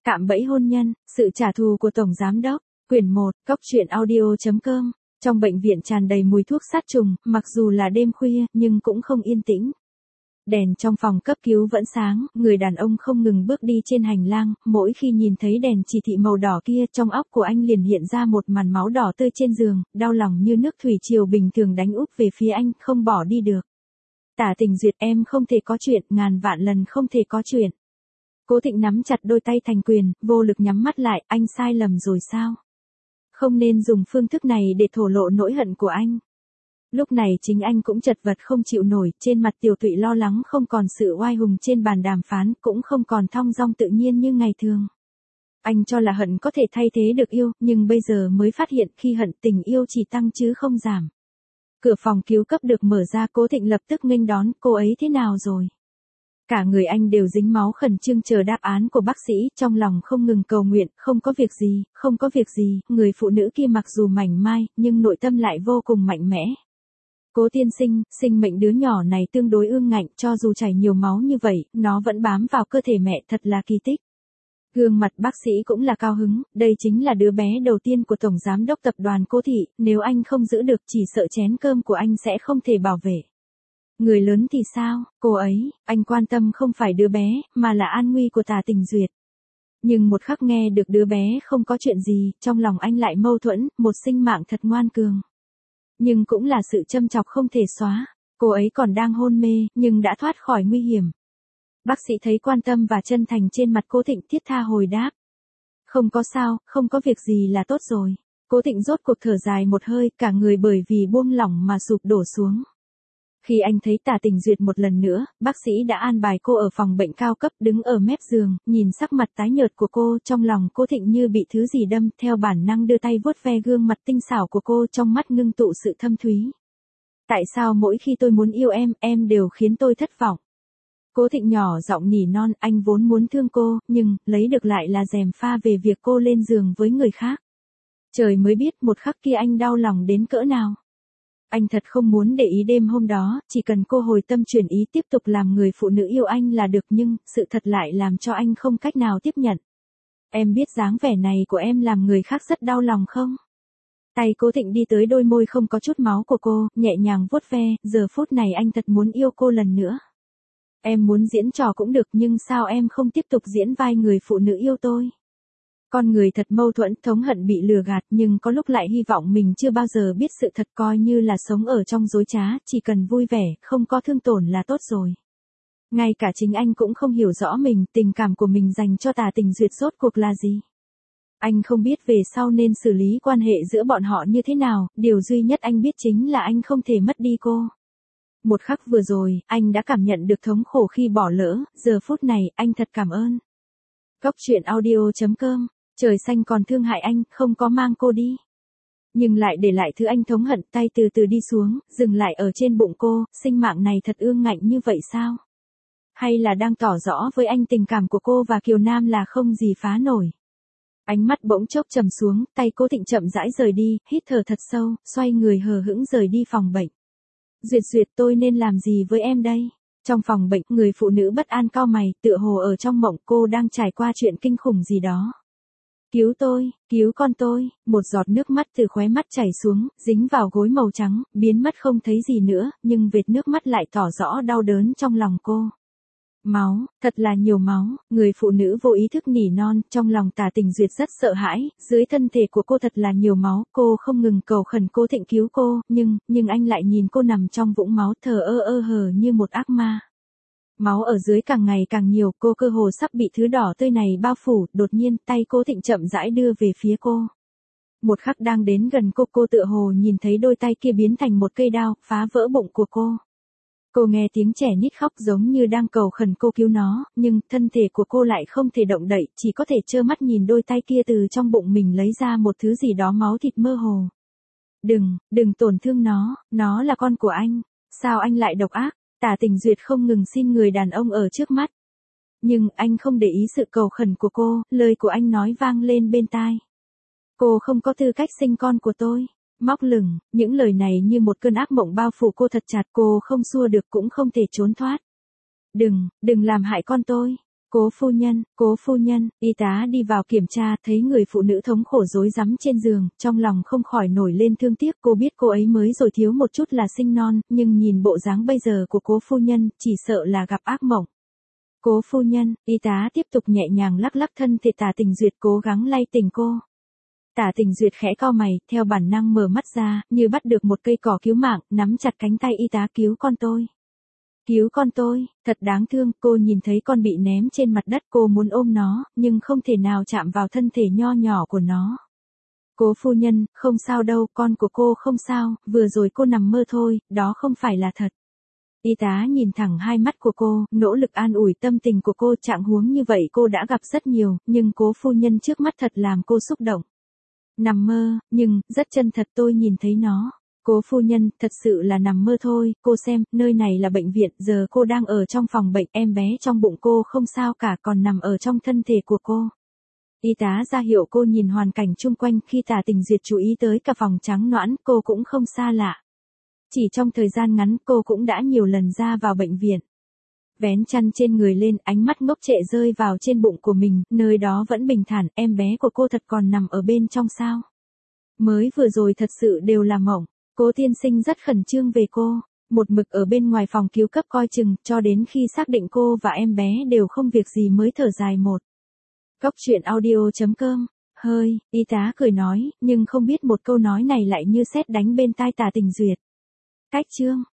Cạm bẫy hôn nhân, sự trả thù của Tổng Giám Đốc, quyển 1, coctruyện.audio.com. Trong bệnh viện tràn đầy mùi thuốc sát trùng, mặc dù là đêm khuya, nhưng cũng không yên tĩnh. Đèn trong phòng cấp cứu vẫn sáng, người đàn ông không ngừng bước đi trên hành lang, mỗi khi nhìn thấy đèn chỉ thị màu đỏ kia, trong óc của anh liền hiện ra một màn máu đỏ tươi trên giường, đau lòng như nước thủy triều bình thường đánh úp về phía anh, không bỏ đi được. Tả Tình Duyệt, em không thể có chuyện, ngàn vạn lần không thể có chuyện. Cố Thịnh nắm chặt đôi tay thành quyền, vô lực nhắm mắt lại, anh sai lầm rồi sao? Không nên dùng phương thức này để thổ lộ nỗi hận của anh. Lúc này chính anh cũng chật vật không chịu nổi, trên mặt Tiểu Tụy lo lắng không còn sự oai hùng trên bàn đàm phán, cũng không còn thong dong tự nhiên như ngày thường. Anh cho là hận có thể thay thế được yêu, nhưng bây giờ mới phát hiện khi hận tình yêu chỉ tăng chứ không giảm. Cửa phòng cứu cấp được mở ra, Cố Thịnh lập tức nghênh đón, cô ấy thế nào rồi? Cả người anh đều dính máu khẩn trương chờ đáp án của bác sĩ, trong lòng không ngừng cầu nguyện, không có việc gì, không có việc gì, người phụ nữ kia mặc dù mảnh mai, nhưng nội tâm lại vô cùng mạnh mẽ. Cố tiên sinh, sinh mệnh đứa nhỏ này tương đối ương ngạnh, cho dù chảy nhiều máu như vậy, nó vẫn bám vào cơ thể mẹ, thật là kỳ tích. Gương mặt bác sĩ cũng là cao hứng, đây chính là đứa bé đầu tiên của Tổng Giám Đốc Tập đoàn Cố Thị, nếu anh không giữ được chỉ sợ chén cơm của anh sẽ không thể bảo vệ. Người lớn thì sao, cô ấy, anh quan tâm không phải đứa bé, mà là an nguy của Tả Tình Duyệt. Nhưng một khắc nghe được đứa bé không có chuyện gì, trong lòng anh lại mâu thuẫn, một sinh mạng thật ngoan cường. Nhưng cũng là sự châm chọc không thể xóa, cô ấy còn đang hôn mê, nhưng đã thoát khỏi nguy hiểm. Bác sĩ thấy quan tâm và chân thành trên mặt Cố Thịnh, thiết tha hồi đáp. Không có sao, không có việc gì là tốt rồi. Cố Thịnh rốt cuộc thở dài một hơi, cả người bởi vì buông lỏng mà sụp đổ xuống. Khi anh thấy Tả Tình Duyệt một lần nữa, bác sĩ đã an bài cô ở phòng bệnh cao cấp, đứng ở mép giường, nhìn sắc mặt tái nhợt của cô, trong lòng Cố Thịnh như bị thứ gì đâm, theo bản năng đưa tay vuốt ve gương mặt tinh xảo của cô, trong mắt ngưng tụ sự thâm thúy. Tại sao mỗi khi tôi muốn yêu em đều khiến tôi thất vọng? Cố Thịnh nhỏ giọng nỉ non, anh vốn muốn thương cô, nhưng, lấy được lại là gièm pha về việc cô lên giường với người khác. Trời mới biết một khắc kia anh đau lòng đến cỡ nào. Anh thật không muốn để ý đêm hôm đó, chỉ cần cô hồi tâm chuyển ý tiếp tục làm người phụ nữ yêu anh là được, nhưng, sự thật lại làm cho anh không cách nào tiếp nhận. Em biết dáng vẻ này của em làm người khác rất đau lòng không? Tay Cố Thịnh đi tới đôi môi không có chút máu của cô, nhẹ nhàng vuốt ve, giờ phút này anh thật muốn yêu cô lần nữa. Em muốn diễn trò cũng được, nhưng sao em không tiếp tục diễn vai người phụ nữ yêu tôi? Con người thật mâu thuẫn, thống hận bị lừa gạt, nhưng có lúc lại hy vọng mình chưa bao giờ biết sự thật, coi như là sống ở trong dối trá, chỉ cần vui vẻ, không có thương tổn là tốt rồi. Ngay cả chính anh cũng không hiểu rõ mình, tình cảm của mình dành cho Tả Tình Duyệt rốt cuộc là gì. Anh không biết về sau nên xử lý quan hệ giữa bọn họ như thế nào, điều duy nhất anh biết chính là anh không thể mất đi cô. Một khắc vừa rồi, anh đã cảm nhận được thống khổ khi bỏ lỡ, giờ phút này, anh thật cảm ơn. coctruyện.audio.com. Trời xanh còn thương hại anh, không có mang cô đi. Nhưng lại để lại thứ anh thống hận, tay từ từ đi xuống, dừng lại ở trên bụng cô, sinh mạng này thật ương ngạnh như vậy sao? Hay là đang tỏ rõ với anh tình cảm của cô và Kiều Nam là không gì phá nổi? Ánh mắt bỗng chốc trầm xuống, tay Cố Thịnh chậm rãi rời đi, hít thở thật sâu, xoay người hờ hững rời đi phòng bệnh. Duyệt, tôi nên làm gì với em đây? Trong phòng bệnh, người phụ nữ bất an cau mày, tựa hồ ở trong mộng, cô đang trải qua chuyện kinh khủng gì đó. Cứu tôi, cứu con tôi, một giọt nước mắt từ khóe mắt chảy xuống, dính vào gối màu trắng, biến mất không thấy gì nữa, nhưng vệt nước mắt lại tỏ rõ đau đớn trong lòng cô. Máu, thật là nhiều máu, người phụ nữ vô ý thức nỉ non, trong lòng Tả Tình Duyệt rất sợ hãi, dưới thân thể của cô thật là nhiều máu, cô không ngừng cầu khẩn Cố Thịnh cứu cô, nhưng anh lại nhìn cô nằm trong vũng máu thờ ơ hờ như một ác ma. Máu ở dưới càng ngày càng nhiều, cô cơ hồ sắp bị thứ đỏ tươi này bao phủ, đột nhiên, tay Cố Thịnh chậm rãi đưa về phía cô. Một khắc đang đến gần cô tựa hồ nhìn thấy đôi tay kia biến thành một cây đao, phá vỡ bụng của cô. Cô nghe tiếng trẻ nít khóc giống như đang cầu khẩn cô cứu nó, nhưng thân thể của cô lại không thể động đậy, chỉ có thể trơ mắt nhìn đôi tay kia từ trong bụng mình lấy ra một thứ gì đó máu thịt mơ hồ. Đừng tổn thương nó là con của anh, sao anh lại độc ác? Tả Tình Duyệt không ngừng xin người đàn ông ở trước mắt. Nhưng anh không để ý sự cầu khẩn của cô, lời của anh nói vang lên bên tai. Cô không có tư cách sinh con của tôi. Móc lửng, những lời này như một cơn ác mộng bao phủ cô thật chặt, cô không xua được cũng không thể trốn thoát. Đừng làm hại con tôi. Cố phu nhân, y tá đi vào kiểm tra, thấy người phụ nữ thống khổ rối rắm trên giường, trong lòng không khỏi nổi lên thương tiếc. Cô biết cô ấy mới rồi thiếu một chút là sinh non, nhưng nhìn bộ dáng bây giờ của cố phu nhân, chỉ sợ là gặp ác mộng. Cố phu nhân, y tá tiếp tục nhẹ nhàng lắc lắc thân thể Tả Tình Duyệt, cố gắng lay tỉnh cô. Tả Tình Duyệt khẽ cau mày, theo bản năng mở mắt ra, như bắt được một cây cỏ cứu mạng, nắm chặt cánh tay y tá. Cứu con tôi. Cứu con tôi, thật đáng thương. Cô nhìn thấy con bị ném trên mặt đất, cô muốn ôm nó, nhưng không thể nào chạm vào thân thể nho nhỏ của nó. Cố phu nhân, không sao đâu, con của cô không sao, vừa rồi cô nằm mơ thôi, đó không phải là thật. Y tá nhìn thẳng hai mắt của cô, nỗ lực an ủi tâm tình của cô. Trạng huống như vậy cô đã gặp rất nhiều, nhưng cố phu nhân trước mắt thật làm cô xúc động. Nằm mơ, nhưng, rất chân thật, tôi nhìn thấy nó. Cố phu nhân, thật sự là nằm mơ thôi, cô xem, nơi này là bệnh viện, giờ cô đang ở trong phòng bệnh, em bé trong bụng cô không sao cả, còn nằm ở trong thân thể của cô. Y tá ra hiệu cô nhìn hoàn cảnh chung quanh. Khi Tả Tình Duyệt chú ý tới cả phòng trắng nõn, cô cũng không xa lạ. Chỉ trong thời gian ngắn, cô cũng đã nhiều lần ra vào bệnh viện. Vén chăn trên người lên, ánh mắt ngốc trệ rơi vào trên bụng của mình, nơi đó vẫn bình thản. Em bé của cô thật còn nằm ở bên trong sao? Mới vừa rồi thật sự đều là mộng. Cố tiên sinh rất khẩn trương về cô, một mực ở bên ngoài phòng cứu cấp coi chừng, cho đến khi xác định cô và em bé đều không việc gì mới thở dài một. Cốc truyện audio.com. Hơi, y tá cười nói, nhưng không biết một câu nói này lại như sét đánh bên tai Tả Tình Duyệt. Cách chương.